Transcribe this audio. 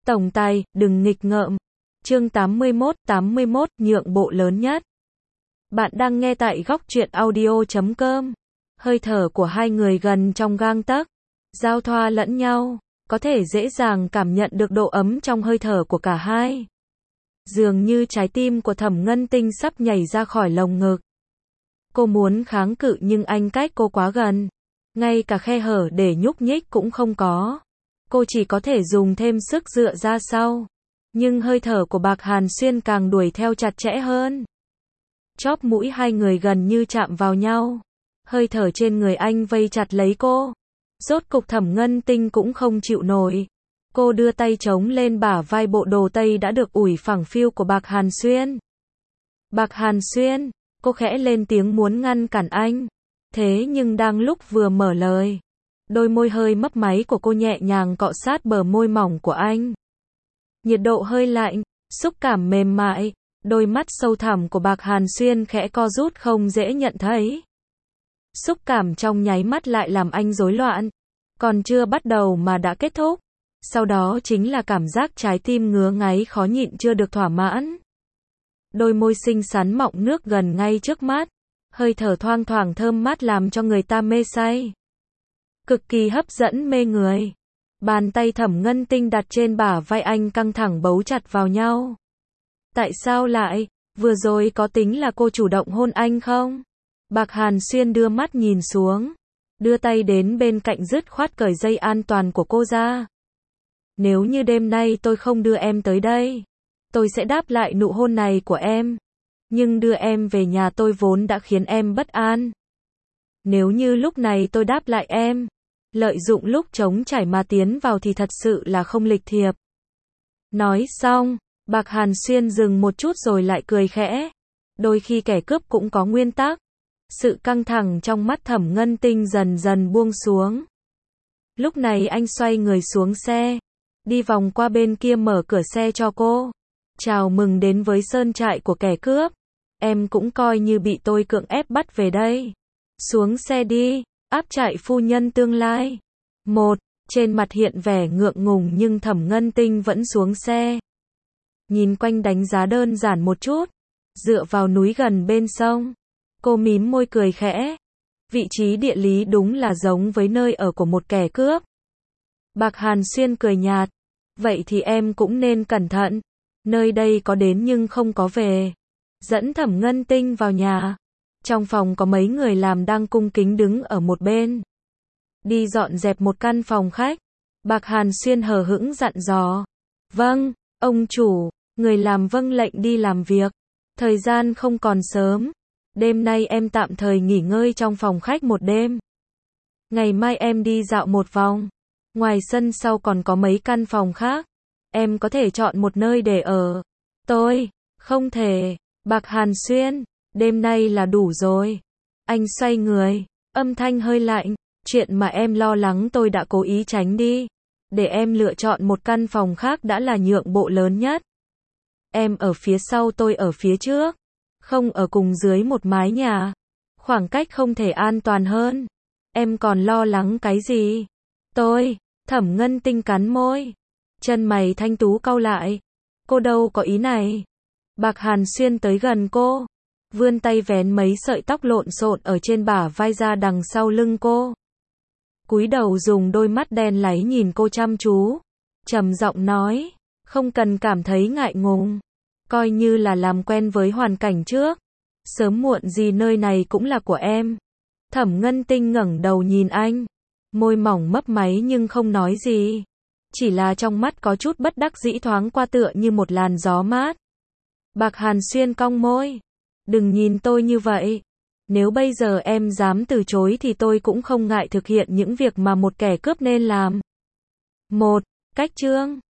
Tổng tài, đừng nghịch ngợm. Chương 81, nhượng bộ lớn nhất. Bạn đang nghe tại góc truyện audio.com. Hơi thở của hai người gần trong gang tấc, giao thoa lẫn nhau, có thể dễ dàng cảm nhận được độ ấm trong hơi thở của cả hai. Dường như trái tim của Thẩm Ngân Tinh sắp nhảy ra khỏi lồng ngực. Cô muốn kháng cự nhưng anh cách cô quá gần, ngay cả khe hở để nhúc nhích cũng không có. Cô chỉ có thể dùng thêm sức dựa ra sau. Nhưng hơi thở của Bạc Hàn Xuyên càng đuổi theo chặt chẽ hơn. Chóp mũi hai người gần như chạm vào nhau. Hơi thở trên người anh vây chặt lấy cô. Rốt cục Thẩm Ngân Tinh cũng không chịu nổi. Cô đưa tay chống lên bả vai bộ đồ tây đã được ủi phẳng phiu của Bạc Hàn Xuyên. Bạc Hàn Xuyên, cô khẽ lên tiếng muốn ngăn cản anh. Thế nhưng đang lúc vừa mở lời, đôi môi hơi mấp máy của cô nhẹ nhàng cọ sát bờ môi mỏng của anh. Nhiệt độ hơi lạnh, xúc cảm mềm mại, đôi mắt sâu thẳm của Bạc Hàn Xuyên khẽ co rút không dễ nhận thấy. Xúc cảm trong nháy mắt lại làm anh rối loạn. Còn chưa bắt đầu mà đã kết thúc. Sau đó chính là cảm giác trái tim ngứa ngáy khó nhịn chưa được thỏa mãn. Đôi môi xinh xắn mọng nước gần ngay trước mắt. Hơi thở thoang thoảng thơm mát làm cho người ta mê say. Cực kỳ hấp dẫn mê người. Bàn tay Thẩm Ngân Tinh đặt trên bả vai anh căng thẳng bấu chặt vào nhau. Tại sao lại, vừa rồi có tính là cô chủ động hôn anh không? Bạc Hàn Xuyên đưa mắt nhìn xuống. Đưa tay đến bên cạnh dứt khoát cởi dây an toàn của cô ra. Nếu như đêm nay tôi không đưa em tới đây, tôi sẽ đáp lại nụ hôn này của em. Nhưng đưa em về nhà tôi vốn đã khiến em bất an. Nếu như lúc này tôi đáp lại em, lợi dụng lúc trống trải mà tiến vào thì thật sự là không lịch thiệp. Nói xong, Bạc Hàn Xuyên dừng một chút rồi lại cười khẽ. Đôi khi kẻ cướp cũng có nguyên tắc. Sự căng thẳng trong mắt Thẩm Ngân Tinh dần dần buông xuống. Lúc này anh xoay người xuống xe, đi vòng qua bên kia mở cửa xe cho cô. Chào mừng đến với sơn trại của kẻ cướp. Em cũng coi như bị tôi cưỡng ép bắt về đây. Xuống xe đi, áp trại phu nhân tương lai. Trên mặt hiện vẻ ngượng ngùng nhưng Thẩm Ngân Tinh vẫn xuống xe. Nhìn quanh đánh giá đơn giản một chút. Dựa vào núi gần bên sông. Cô mím môi cười khẽ. Vị trí địa lý đúng là giống với nơi ở của một kẻ cướp. Bạc Hàn Xuyên cười nhạt. Vậy thì em cũng nên cẩn thận. Nơi đây có đến nhưng không có về. Dẫn Thẩm Ngân Tinh vào nhà. Trong phòng có mấy người làm đang cung kính đứng ở một bên. Đi dọn dẹp một căn phòng khách. Bạc Hàn Xuyên hờ hững dặn dò. Vâng, ông chủ. Người làm vâng lệnh đi làm việc. Thời gian không còn sớm. Đêm nay em tạm thời nghỉ ngơi trong phòng khách một đêm. Ngày mai em đi dạo một vòng. Ngoài sân sau còn có mấy căn phòng khác. Em có thể chọn một nơi để ở. Tôi, không thể. Bạc Hàn Xuyên, đêm nay là đủ rồi. Anh xoay người, âm thanh hơi lạnh. Chuyện mà em lo lắng tôi đã cố ý tránh đi. Để em lựa chọn một căn phòng khác đã là nhượng bộ lớn nhất. Em ở phía sau tôi ở phía trước. Không ở cùng dưới một mái nhà. Khoảng cách không thể an toàn hơn. Em còn lo lắng cái gì? Thẩm Ngân Tinh cắn môi. Chân mày thanh tú cau lại. Cô đâu có ý này. Bạc Hàn Xuyên tới gần cô. Vươn tay vén mấy sợi tóc lộn xộn ở trên bả vai ra đằng sau lưng cô. Cúi đầu dùng đôi mắt đen láy nhìn cô chăm chú. Trầm giọng nói. Không cần cảm thấy ngại ngùng. Coi như là làm quen với hoàn cảnh trước. Sớm muộn gì nơi này cũng là của em. Thẩm Ngân Tinh ngẩng đầu nhìn anh. Môi mỏng mấp máy nhưng không nói gì. Chỉ là trong mắt có chút bất đắc dĩ thoáng qua tựa như một làn gió mát. Bạc Hàn Xuyên cong môi. Đừng nhìn tôi như vậy. Nếu bây giờ em dám từ chối thì tôi cũng không ngại thực hiện những việc mà một kẻ cướp nên làm. Cách chương